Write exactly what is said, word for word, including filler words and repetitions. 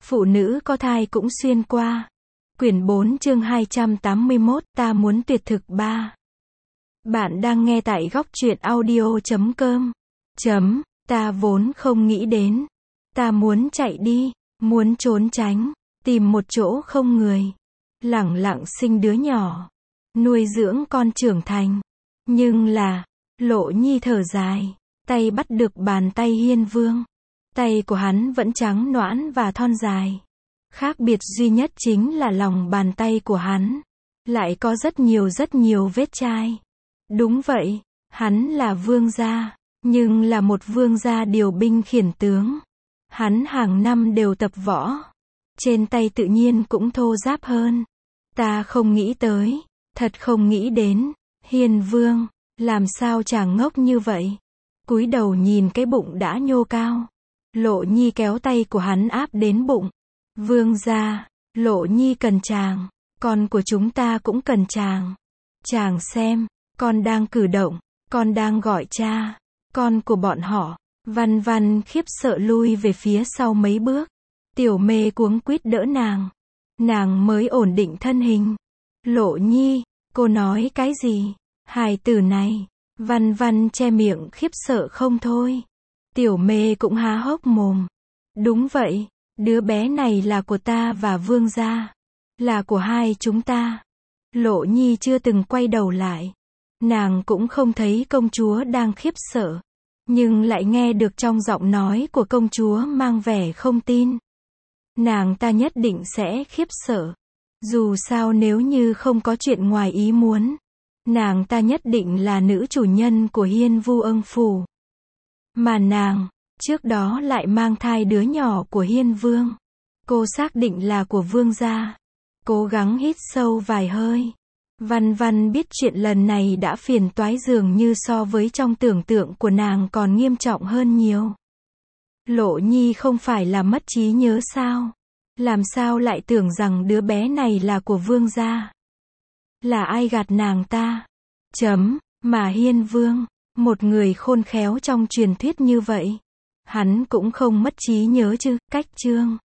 Phụ nữ có thai cũng xuyên qua. Quyển bốn chương hai trăm tám mươi mốt, ta muốn tuyệt thực ba. Bạn đang nghe tại góc truyện audio chấm com. Chấm, ta vốn không nghĩ đến. Ta muốn chạy đi, muốn trốn tránh, tìm một chỗ không người. Lẳng lặng sinh đứa nhỏ, nuôi dưỡng con trưởng thành. Nhưng là, Lộ Nhi thở dài, tay bắt được bàn tay Hiên Vương. Tay của hắn vẫn trắng nõn và thon dài. Khác biệt duy nhất chính là lòng bàn tay của hắn lại có rất nhiều rất nhiều vết chai. Đúng vậy, hắn là vương gia, nhưng là một vương gia điều binh khiển tướng. Hắn hàng năm đều tập võ, trên tay tự nhiên cũng thô ráp hơn. Ta không nghĩ tới, thật không nghĩ đến, Hiên Vương, làm sao chàng ngốc như vậy? Cúi đầu nhìn cái bụng đã nhô cao. Lộ Nhi kéo tay của hắn áp đến bụng. Vương gia, Lộ Nhi cần chàng, con của chúng ta cũng cần chàng. Chàng xem, con đang cử động, con đang gọi cha. Con của bọn họ, Văn Văn khiếp sợ lui về phía sau mấy bước. Tiểu Mê cuống quýt đỡ nàng. Nàng mới ổn định thân hình. Lộ Nhi, cô nói cái gì? Hài tử này. Văn Văn che miệng khiếp sợ không thôi. Tiểu Mê cũng há hốc mồm. Đúng vậy, đứa bé này là của ta và vương gia. Là của hai chúng ta. Lộ Nhi chưa từng quay đầu lại. Nàng cũng không thấy công chúa đang khiếp sợ. Nhưng lại nghe được trong giọng nói của công chúa mang vẻ không tin. Nàng ta nhất định sẽ khiếp sợ. Dù sao nếu như không có chuyện ngoài ý muốn, nàng ta nhất định là nữ chủ nhân của Hiên Vu Ưng Phủ. Mà nàng, trước đó lại mang thai đứa nhỏ của Hiên Vương. Cô xác định là của vương gia. Cố gắng hít sâu vài hơi. Văn Văn biết chuyện lần này đã phiền toái dường như so với trong tưởng tượng của nàng còn nghiêm trọng hơn nhiều. Lộ Nhi không phải là mất trí nhớ sao? Làm sao lại tưởng rằng đứa bé này là của vương gia? Là ai gạt nàng ta? Chấm, mà Hiên Vương, một người khôn khéo trong truyền thuyết như vậy, hắn cũng không mất trí nhớ chứ? Cách chương